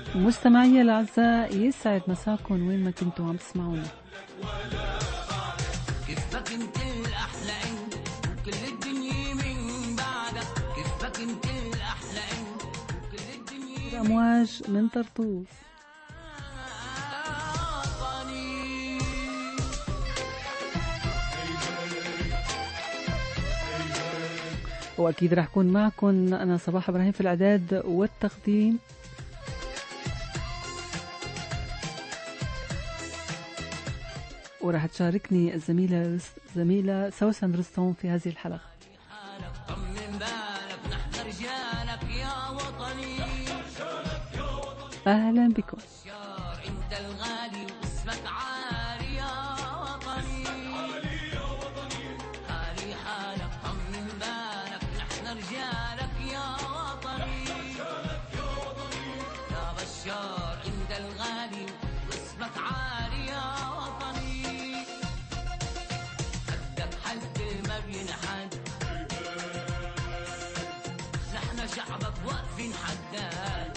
مستمعي الأعزاء، يسعد مساكم وين ما كنتوا عم تسمعونا. كيفك انت الأحلى انت وكل الدنيا من بعدك، كيفك انت الأحلى انت وكل الدنيا أمواج من طرطوس. وأكيد رح أكون معكم أنا صباح إبراهيم في الإعداد والتقديم، ورح تشاركني الزميلة سوسن رستم في هذه الحلقة. أهلا بكم. شعبك واقفين حداد،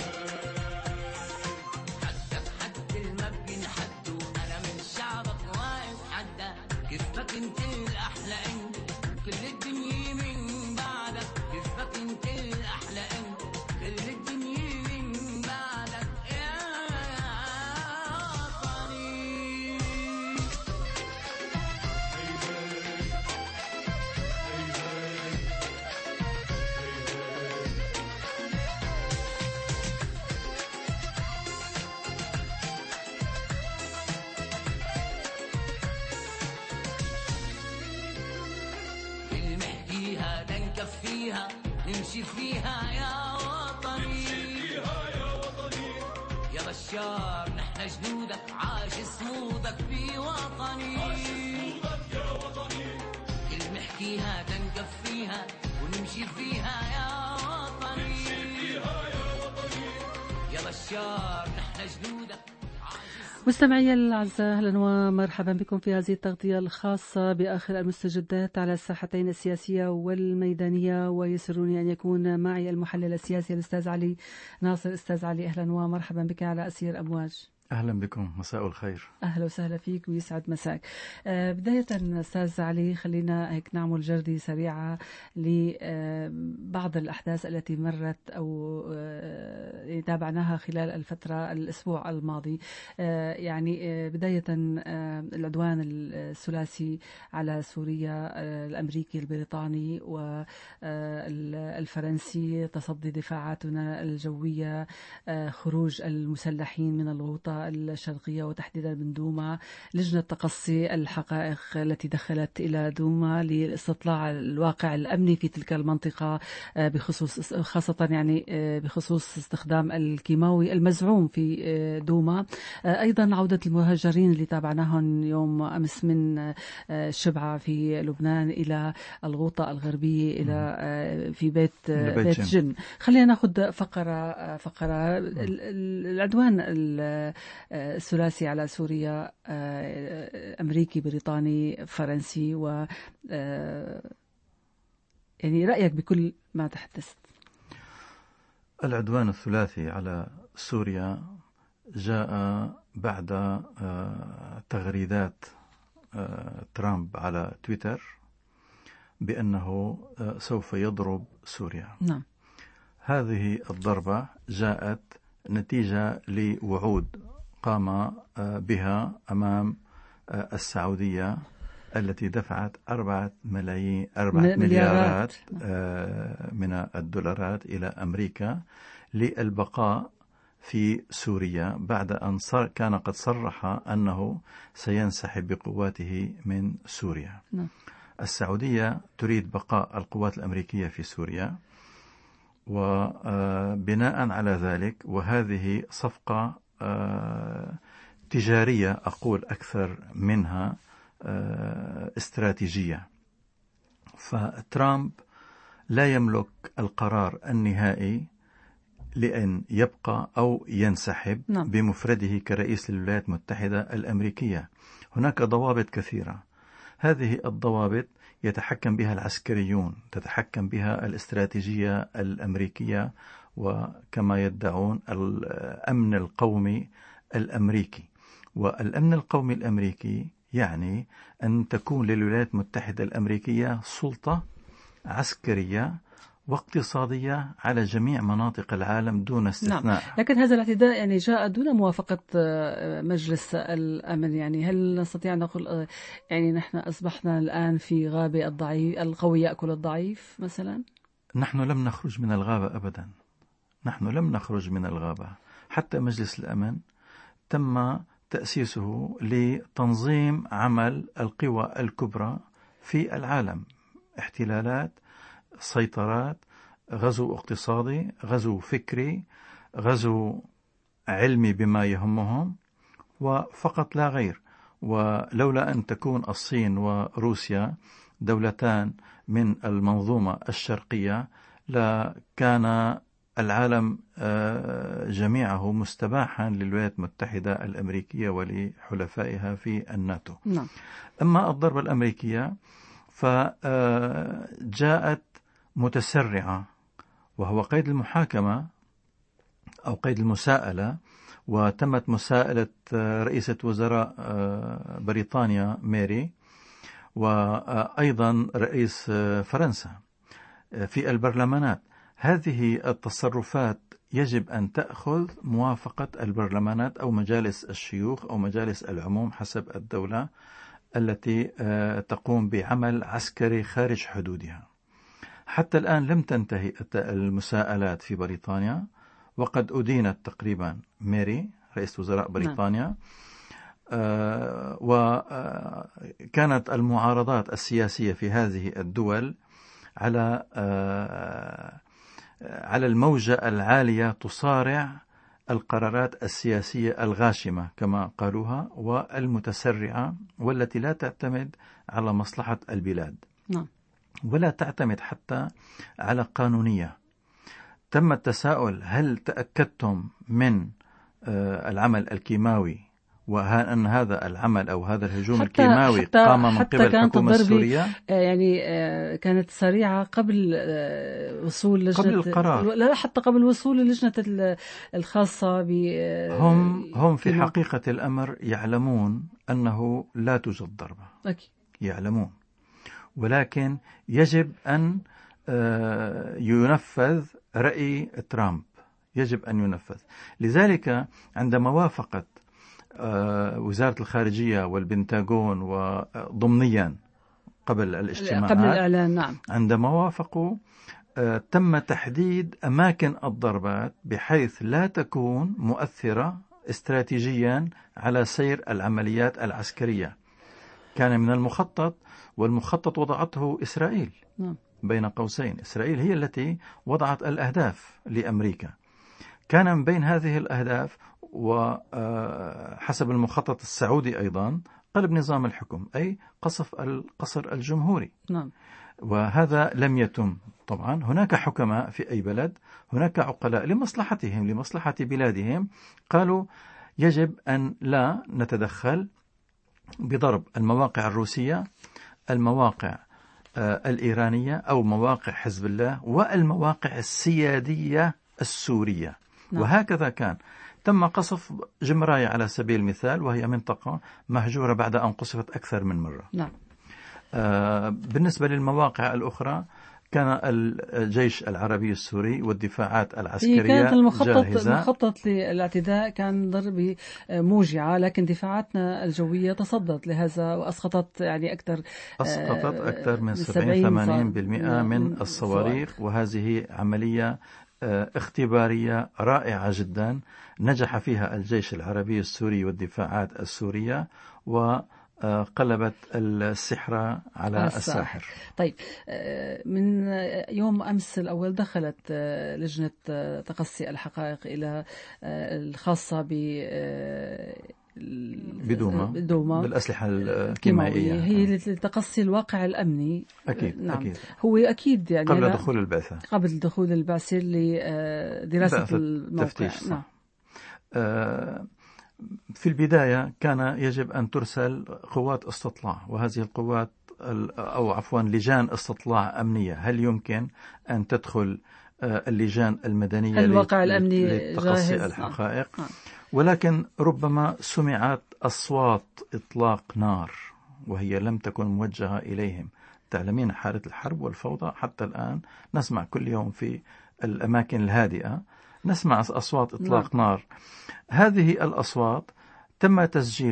حدك حد ما بينحدوا، أنا من شعبك واقف حداد. كيفك انت الأحلى انت كل الدنيا من بعدك، كيفك انت الأحلى انت كل الدنيا من بعدك يا وطني. فيها نمشي فيها يا وطني، يا بشار نحن جنودك عاش صمودك في وطني، كل محكيها تنكف فيها ونمشي فيها يا وطني، يا بشار نحن جنودك. مستمعي الأعزاء، أهلا ومرحبا بكم في هذه التغطية الخاصة بآخر المستجدات على الساحتين السياسية والميدانية، ويسرني أن يكون معي المحلل السياسي الأستاذ علي ناصر. أستاذ علي، أهلا ومرحبا بك على أسير أمواج. أهلا بكم، مساء الخير. أهلا وسهلا فيك ويسعد مساك. بداية أستاذ علي، خلينا هيك نعمل جردة سريعة لبعض الأحداث التي مرت أو تابعناها خلال الأسبوع الماضي. يعني بداية العدوان الثلاثي على سوريا، الأمريكي البريطاني والفرنسي، تصدي دفاعاتنا الجوية، خروج المسلحين من الغوطة الشرقية وتحديدا من دوما، لجنة تقصي الحقائق التي دخلت إلى دوما لاستطلاع الواقع الأمني في تلك المنطقة، بخصوص خاصة يعني بخصوص استخدام الكيماوي المزعوم في دوما. أيضا عودة المهاجرين اللي تابعناهم يوم أمس من شبعة في لبنان إلى الغوطة الغربية إلى في بيت جن. خلينا نأخذ فقرة العدوان الثلاثي على سوريا، أمريكي بريطاني فرنسي، و يعني رأيك بكل ما تحدثت. العدوان الثلاثي على سوريا جاء بعد تغريدات ترامب على تويتر بأنه سوف يضرب سوريا. نعم. هذه الضربة جاءت نتيجة لوعود قام بها أمام السعودية التي دفعت 4 مليارات من الدولارات إلى أمريكا للبقاء في سوريا، بعد أن كان قد صرح أنه سينسحب بقواته من سوريا. السعودية تريد بقاء القوات الأمريكية في سوريا، وبناء على ذلك، وهذه صفقة تجارية أقول أكثر منها استراتيجية، فترامب لا يملك القرار النهائي لأن يبقى أو ينسحب بمفرده كرئيس للولايات المتحدة الأمريكية. هناك ضوابط كثيرة. هذه الضوابط يتحكم بها العسكريون، تتحكم بها الاستراتيجية الأمريكية، وكما يدعون الأمن القومي الأمريكي. والأمن القومي الأمريكي يعني أن تكون للولايات المتحدة الأمريكية سلطة عسكرية واقتصادية على جميع مناطق العالم دون استثناء. نعم. لكن هذا الاعتداء يعني جاء دون موافقة مجلس الأمن. يعني هل نستطيع أن نقول يعني نحن أصبحنا الآن في غابة الضعيف القوي يأكل الضعيف مثلا؟ نحن لم نخرج من الغابة أبدا، نحن لم نخرج من الغابة. حتى مجلس الأمن تم تأسيسه لتنظيم عمل القوى الكبرى في العالم، احتلالات، سيطرات، غزو اقتصادي، غزو فكري، غزو علمي بما يهمهم، وفقط لا غير. ولولا أن تكون الصين وروسيا دولتان من المنظومة الشرقية لكان العالم جميعه مستباحا للولايات المتحدة الأمريكية ولحلفائها في الناتو. نعم. أما الضربة الأمريكية فجاءت متسرعة، وهو قيد المحاكمة أو قيد المساءلة، وتمت مساءلة رئيسة وزراء بريطانيا ميري، وأيضا رئيس فرنسا في البرلمانات. هذه التصرفات يجب أن تأخذ موافقة البرلمانات أو مجالس الشيوخ أو مجالس العموم حسب الدولة التي تقوم بعمل عسكري خارج حدودها. حتى الآن لم تنتهي المساءلات في بريطانيا، وقد أدينت تقريبا ميري رئيس وزراء بريطانيا. وكانت المعارضات السياسية في هذه الدول على الموجة العالية تصارع القرارات السياسية الغاشمة كما قالوها والمتسرعة، والتي لا تعتمد على مصلحة البلاد. نعم. ولا تعتمد حتى على قانونية. تم التساؤل: هل تأكدتم من العمل الكيماوي، وأن هذا العمل أو هذا الهجوم الكيماوي قام من قبل الحكومة السورية؟ يعني كانت سريعة قبل وصول لجنة، قبل القرار، لا حتى قبل وصول اللجنة الخاصة هم في حقيقة الأمر يعلمون أنه لا توجد ضربة. أكيد يعلمون، ولكن يجب أن ينفذ رأي ترامب، يجب أن ينفذ. لذلك عندما وافقت وزارة الخارجية والبنتاغون وضمنيا قبل الاجتماعات، قبل الإعلان، نعم، عندما وافقوا تم تحديد أماكن الضربات بحيث لا تكون مؤثرة استراتيجيا على سير العمليات العسكرية. كان من المخطط، والمخطط وضعته إسرائيل، نعم، بين قوسين. إسرائيل هي التي وضعت الأهداف لأمريكا. كان من بين هذه الأهداف، وحسب المخطط السعودي أيضا، قلب نظام الحكم، أي قصف القصر الجمهوري. نعم. وهذا لم يتم. طبعا هناك حكماء في أي بلد، هناك عقلاء لمصلحتهم، لمصلحة بلادهم، قالوا يجب أن لا نتدخل بضرب المواقع الروسية، المواقع الإيرانية أو مواقع حزب الله، والمواقع السيادية السورية. نعم. وهكذا كان. تم قصف جمراية على سبيل المثال، وهي منطقة مهجورة بعد أن قصفت أكثر من مرة. نعم. بالنسبة للمواقع الأخرى، كان الجيش العربي السوري والدفاعات العسكرية كانت جاهزة. المخطط للاعتداء كان ضرب موجعة، لكن دفاعاتنا الجوية تصدت لهذا وأسقطت يعني أسقطت أكثر من 70-80% من الصواريخ. وهذه عملية اختبارية رائعة جدا نجح فيها الجيش العربي السوري والدفاعات السورية، وقلبت السحر على الساحر. طيب، من يوم أمس الأول دخلت لجنة تقصي الحقائق إلى الخاصة بدوما بالأسلحة الكيميائية، هي لتقصي الواقع الأمني. أكيد. نعم. أكيد. هو أكيد يعني قبل دخول البعثة، قبل دخول البعثة لدراسة الموقع. تفتيش. نعم. في البداية كان يجب أن ترسل قوات استطلاع، وهذه القوات أو عفوا لجان استطلاع أمنية. هل يمكن أن تدخل اللجان المدنية الواقع الأمني لتقصي جاهز؟ الحقائق؟ ولكن ربما سمعت أصوات إطلاق نار وهي لم تكن موجهة إليهم. تعلمين حالة الحرب والفوضى حتى الآن نسمع كل يوم في الأماكن الهادئة نسمع أصوات إطلاق نار. هذه الأصوات تم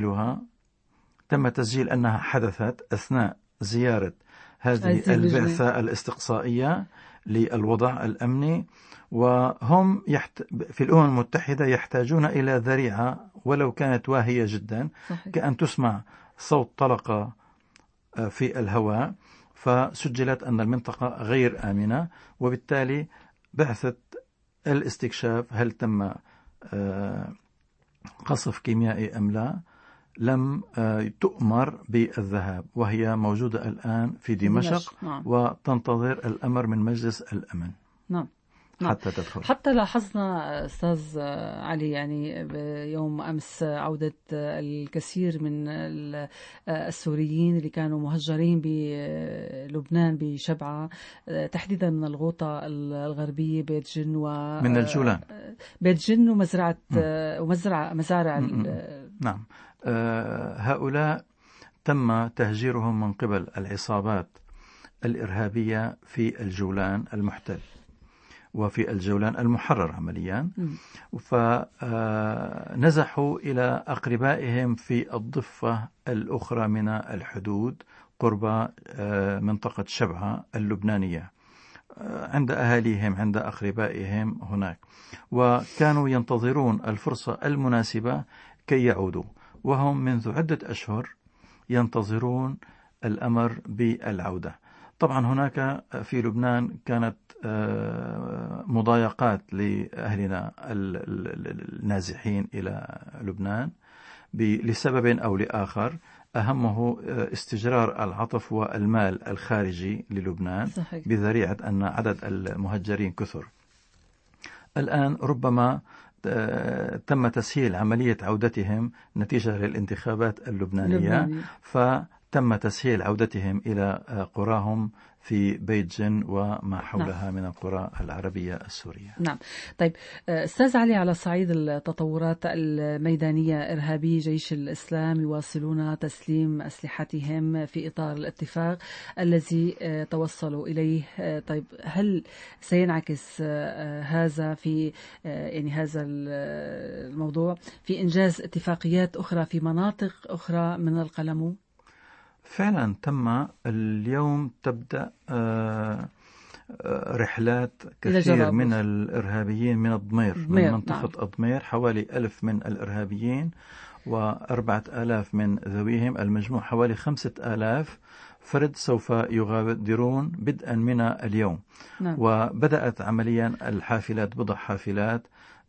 تسجيل أنها حدثت أثناء زيارة هذه البعثة الاستقصائية للوضع الأمني، وهم في الأمم المتحدة يحتاجون إلى ذريعة ولو كانت واهية جدا، كأن تسمع صوت طلقة في الهواء، فسجلت أن المنطقة غير آمنة، وبالتالي بعثة الاستكشاف هل تم قصف كيميائي أم لا لم تؤمر بالذهاب، وهي موجودة الآن في دمشق. وتنتظر الأمر من مجلس الأمن. نعم. حتى تدخل. حتى لاحظنا أستاذ علي يعني يوم أمس عودة الكثير من السوريين اللي كانوا مهجرين بلبنان بشبعة تحديدا من الغوطة الغربية بيت جن من الجولان، بيت جن ومزارع نعم. هؤلاء تم تهجيرهم من قبل العصابات الإرهابية في الجولان المحتل وفي الجولان المحرر عمليا، فنزحوا إلى أقربائهم في الضفة الأخرى من الحدود قرب منطقة شبعة اللبنانية عند أهاليهم عند أقربائهم هناك، وكانوا ينتظرون الفرصة المناسبة كي يعودوا، وهم منذ عدة أشهر ينتظرون الأمر بالعودة. طبعا هناك في لبنان كانت مضايقات لأهلنا النازحين إلى لبنان لسبب أو لآخر، أهمه استجرار العطف والمال الخارجي للبنان. صحيح. بذريعة أن عدد المهجرين كثر. الآن ربما تم تسهيل عملية عودتهم نتيجة للانتخابات اللبنانية. فتم تسهيل عودتهم إلى قراهم في بيت جن وما حولها من القرى العربية السورية. نعم. طيب أستاذ علي، على صعيد التطورات الميدانية، إرهابي جيش الإسلام يواصلون تسليم أسلحتهم في إطار الاتفاق الذي توصلوا إليه. طيب هل سينعكس هذا في يعني هذا الموضوع في إنجاز اتفاقيات أخرى في مناطق أخرى من القلمو؟ فعلا تم اليوم تبدأ رحلات كثير من الإرهابيين من الضمير، من منطقة الضمير، حوالي 1000 من الإرهابيين و4000 من ذويهم، المجموع حوالي 5000 فرد سوف يغادرون بدءا من اليوم. وبدأت عمليا الحافلات، بضع حافلات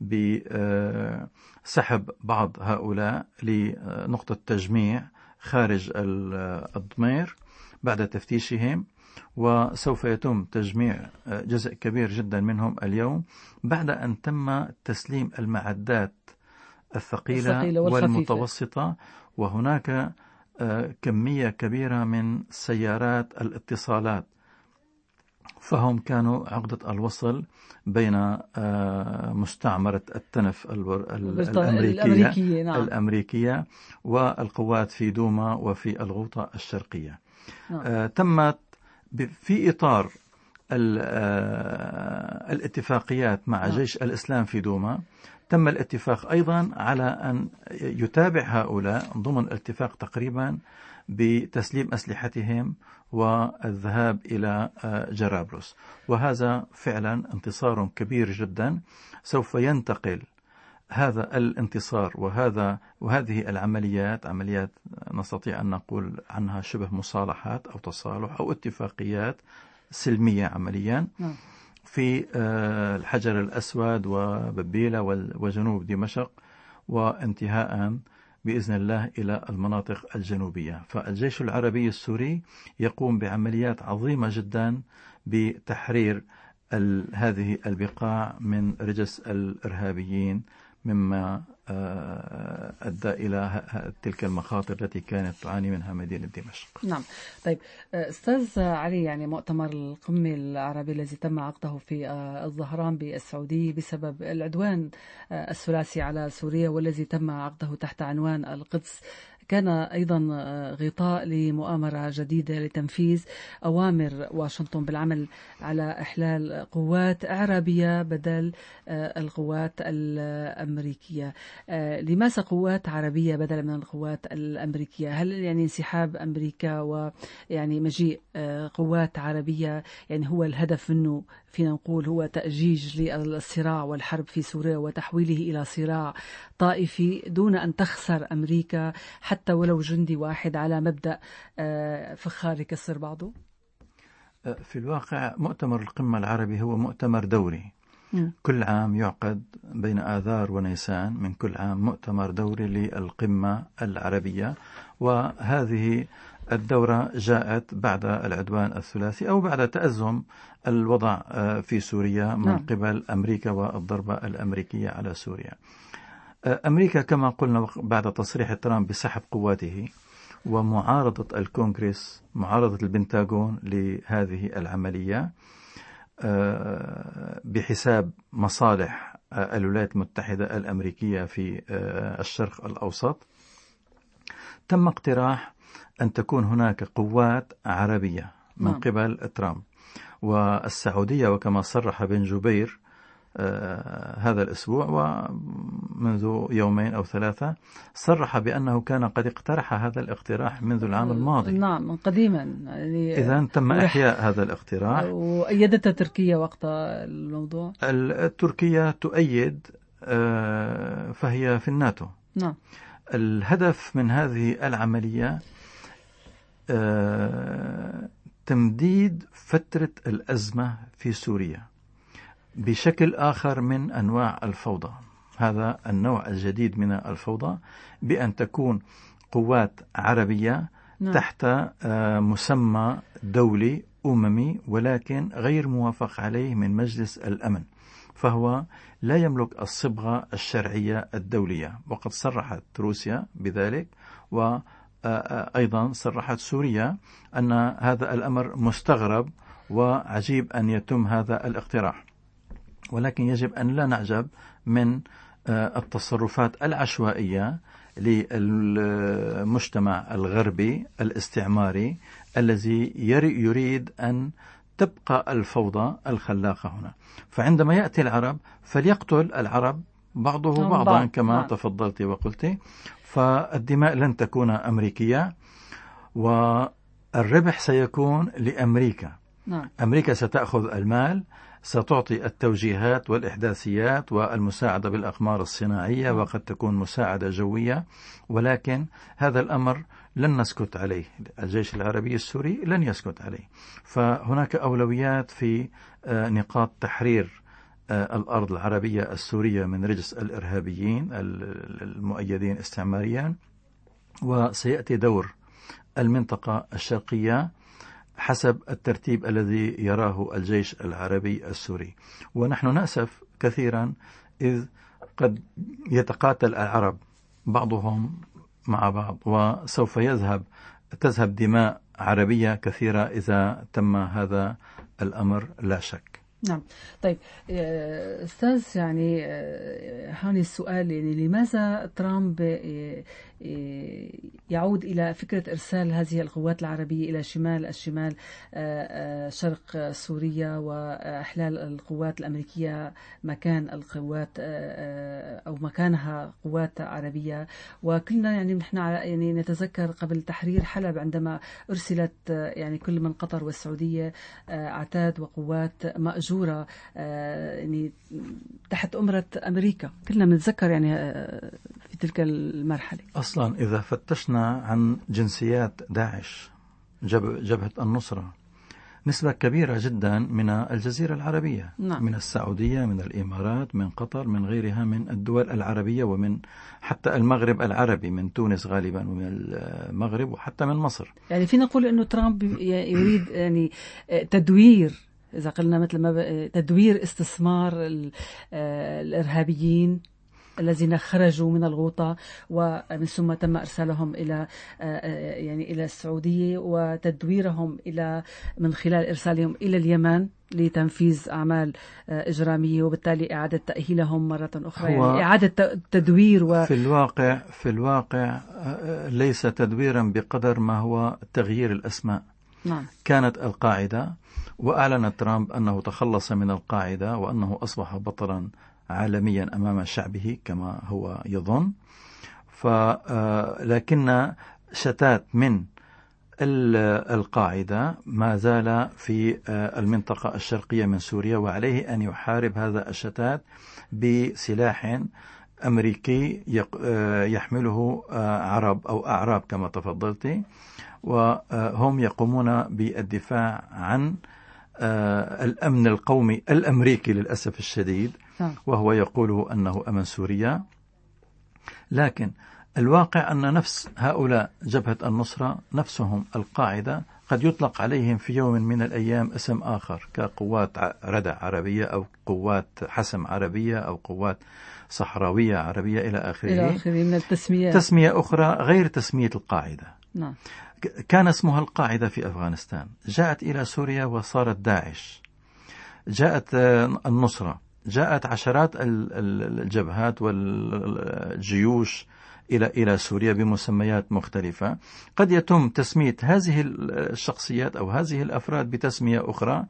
بسحب بعض هؤلاء لنقطة تجميع خارج الضمير بعد تفتيشهم، وسوف يتم تجميع جزء كبير جدا منهم اليوم بعد أن تم تسليم المعدات الثقيلة والمتوسطة. وهناك كمية كبيرة من سيارات الاتصالات، فهم كانوا عقدة الوصل بين مستعمرة التنف الأمريكية والقوات في دوما وفي الغوطة الشرقية. تمت في إطار الاتفاقيات مع جيش الإسلام في دوما، تم الاتفاق أيضا على أن يتابع هؤلاء ضمن الاتفاق تقريبا بتسليم أسلحتهم والذهاب إلى جرابلس. وهذا فعلا انتصار كبير جدا. سوف ينتقل هذا الانتصار وهذه العمليات، عمليات نستطيع أن نقول عنها شبه مصالحات أو تصالح أو اتفاقيات سلمية عمليا في الحجر الأسود وببيلة وجنوب دمشق، وانتهاء بإذن الله إلى المناطق الجنوبية. فالجيش العربي السوري يقوم بعمليات عظيمة جدا بتحرير هذه البقاع من رجس الإرهابيين مما أدى إلى تلك المخاطر التي كانت تعاني منها مدينة دمشق. نعم. طيب أستاذ علي، يعني مؤتمر القمة العربي الذي تم عقده في الظهران بالسعودية بسبب العدوان الثلاثي على سوريا، والذي تم عقده تحت عنوان القدس، كان أيضا غطاء لمؤامرة جديدة لتنفيذ أوامر واشنطن بالعمل على إحلال قوات عربية بدل القوات الأمريكية. لماذا قوات عربية بدلا من القوات الأمريكية؟ هل يعني انسحاب أمريكا ويعني مجيء قوات عربية يعني هو الهدف منه، فينا نقول هو تأجيج للصراع والحرب في سوريا وتحويله إلى صراع طائفي دون أن تخسر أمريكا حتى ولو جندي واحد على مبدأ فخار يكسر بعضه؟ في الواقع مؤتمر القمة العربي هو مؤتمر دوري. كل عام يعقد بين آذار ونيسان من كل عام مؤتمر دوري للقمة العربية، وهذه الدورة جاءت بعد العدوان الثلاثي أو بعد تأزم الوضع في سوريا من قبل أمريكا والضربة الأمريكية على سوريا. أمريكا كما قلنا بعد تصريح ترامب بسحب قواته ومعارضة الكونغرس، معارضة البنتاغون لهذه العملية بحساب مصالح الولايات المتحدة الأمريكية في الشرق الأوسط، تم اقتراح أن تكون هناك قوات عربية من قبل ترامب والسعودية. وكما صرح بن جبير هذا الأسبوع ومنذ يومين أو ثلاثة صرح بأنه كان قد اقترح هذا الاقتراح منذ العام الماضي. نعم، قديما يعني. إذن تم إحياء هذا الاقتراح وأيدت تركيا وقتها الموضوع. تركيا تؤيد، فهي في الناتو. نعم. الهدف من هذه العملية تمديد فترة الأزمة في سوريا بشكل آخر من أنواع الفوضى. هذا النوع الجديد من الفوضى بأن تكون قوات عربية تحت مسمى دولي أممي ولكن غير موافق عليه من مجلس الأمن، فهو لا يملك الصبغة الشرعية الدولية. وقد صرحت روسيا بذلك، وأيضا صرحت سوريا أن هذا الأمر مستغرب وعجيب أن يتم هذا الاقتراح. ولكن يجب أن لا نعجب من التصرفات العشوائية للمجتمع الغربي الاستعماري الذي يريد أن تبقى الفوضى الخلاقة هنا. فعندما يأتي العرب فليقتل العرب بعضه بعضا كما تفضلت وقلت، فالدماء لن تكون أمريكية والربح سيكون لأمريكا. أمريكا ستأخذ المال، ستعطي التوجيهات والإحداثيات والمساعدة بالأقمار الصناعية، وقد تكون مساعدة جوية، ولكن هذا الأمر لن نسكت عليه. الجيش العربي السوري لن يسكت عليه. فهناك أولويات في نقاط تحرير الأرض العربية السورية من رجس الإرهابيين المؤيدين استعماريا، وسيأتي دور المنطقة الشرقية حسب الترتيب الذي يراه الجيش العربي السوري. ونحن نأسف كثيرا إذ قد يتقاتل العرب بعضهم مع بعض، وسوف تذهب دماء عربية كثيرة إذا تم هذا الأمر لا شك. نعم. طيب أستاذ، يعني هون السؤال، يعني لماذا ترامب يعود إلى فكرة إرسال هذه القوات العربية إلى الشمال شرق سوريا، وإحلال القوات الأمريكية مكان القوات أو مكانها قوات عربية؟ وكلنا يعني نحن يعني نتذكر قبل تحرير حلب عندما أرسلت يعني كل من قطر والسعودية عتاد وقوات مأجورة يعني تحت أمرة أمريكا، كلنا بنتذكر يعني في تلك المرحلة. أصلا إذا فتشنا عن جنسيات داعش جبهة النصرة، نسبة كبيرة جدا من الجزيرة العربية. نعم. من السعودية، من الإمارات، من قطر، من غيرها من الدول العربية، ومن حتى المغرب العربي، من تونس غالبا ومن المغرب وحتى من مصر. يعني فينا نقول أنه ترامب يريد يعني تدوير، إذا قلنا مثل ما تدوير استثمار الإرهابيين. الذين خرجوا من الغوطة ومن ثم تم إرسالهم إلى يعني إلى السعودية وتدويرهم من خلال إرسالهم إلى اليمن لتنفيذ أعمال إجرامية، وبالتالي إعادة تأهيلهم مرة أخرى، يعني إعادة تدوير. في الواقع ليس تدويرا بقدر ما هو تغيير الأسماء. نعم. كانت القاعدة، وأعلن ترامب أنه تخلص من القاعدة وأنه أصبح بطلا عالميا أمام شعبه كما هو يظن، لكن شتات من القاعدة ما زال في المنطقة الشرقية من سوريا، وعليه أن يحارب هذا الشتات بسلاح أمريكي يحمله عرب أو أعراب كما تفضلتي، وهم يقومون بالدفاع عن الأمن القومي الأمريكي للأسف الشديد، وهو يقول أنه أمن سوريا. لكن الواقع أن نفس هؤلاء جبهة النصرة نفسهم القاعدة قد يطلق عليهم في يوم من الأيام اسم آخر، كقوات ردع عربية أو قوات حسم عربية أو قوات صحراوية عربية إلى آخره من التسميات، تسمية أخرى غير تسمية القاعدة. نعم. كان اسمها القاعدة في أفغانستان، جاءت إلى سوريا وصارت داعش، جاءت النصرة، جاءت عشرات الجبهات والجيوش إلى سوريا بمسميات مختلفة. قد يتم تسمية هذه الشخصيات أو هذه الأفراد بتسمية أخرى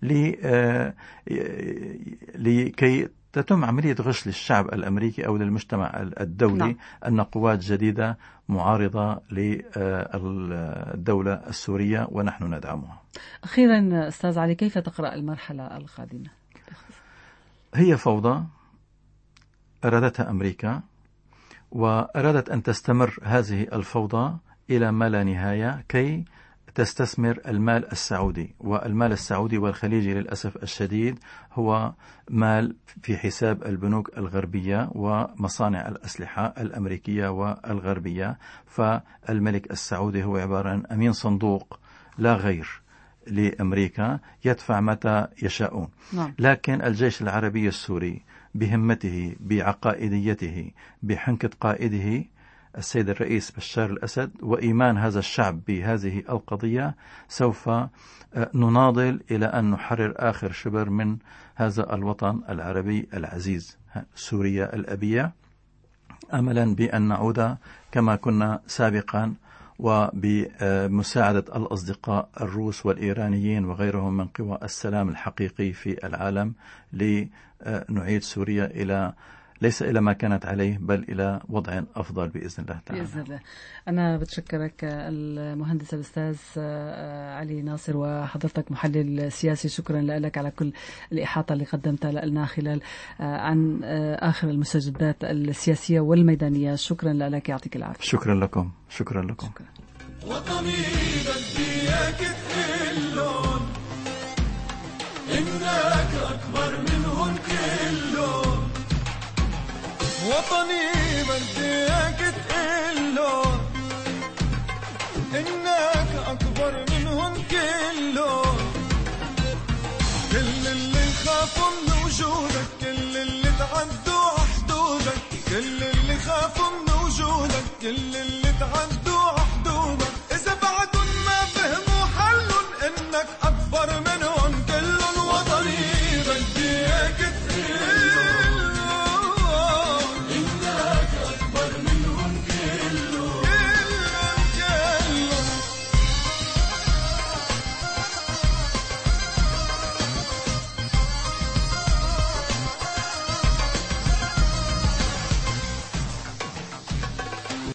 لكي تتم عملية غش للشعب الأمريكي أو للمجتمع الدولي أن قوات جديدة معارضة للدولة السورية ونحن ندعمها. أخيرا أستاذ علي، كيف تقرأ المرحلة القادمة؟ هي فوضى أرادتها أمريكا، وأرادت أن تستمر هذه الفوضى إلى ما لا نهاية كي تستثمر المال السعودي، والمال السعودي والخليجي للأسف الشديد هو مال في حساب البنوك الغربية ومصانع الأسلحة الأمريكية والغربية. فالملك السعودي هو عبارة عن أمين صندوق لا غير لأمريكا، يدفع متى يشاءون. لكن الجيش العربي السوري بهمته، بعقائديته، بحنكة قائده السيد الرئيس بشار الأسد، وإيمان هذا الشعب بهذه القضية، سوف نناضل إلى أن نحرر آخر شبر من هذا الوطن العربي العزيز سوريا الأبية، أملا بأن نعود كما كنا سابقا، وبمساعدة الأصدقاء الروس والإيرانيين وغيرهم من قوى السلام الحقيقي في العالم، لنعيد سوريا ليس إلى ما كانت عليه بل إلى وضع أفضل بإذن الله تعالى. بإذن الله. أنا بتشكرك المهندس الأستاذ علي ناصر، وحضرتك محلل سياسي، شكرا لك على كل الإحاطة اللي قدمتها لنا خلال عن آخر المستجدات السياسية والميدانية. شكرا لك، يعطيك العافية. شكرا لكم. شكرا. وطني بدي إياك تقلن إنك أكبر منهم كلهم، وطني بدي إياك تقلن إنك أكبر منهم كلهم. كل اللي خافوا من وجودك، كل اللي تعدوا حدودك، كل اللي خافوا من وجودك، كل اللي تعدوا حدودك، إذا بعدهم ما فهموا حلهم إنك أكبر منهم.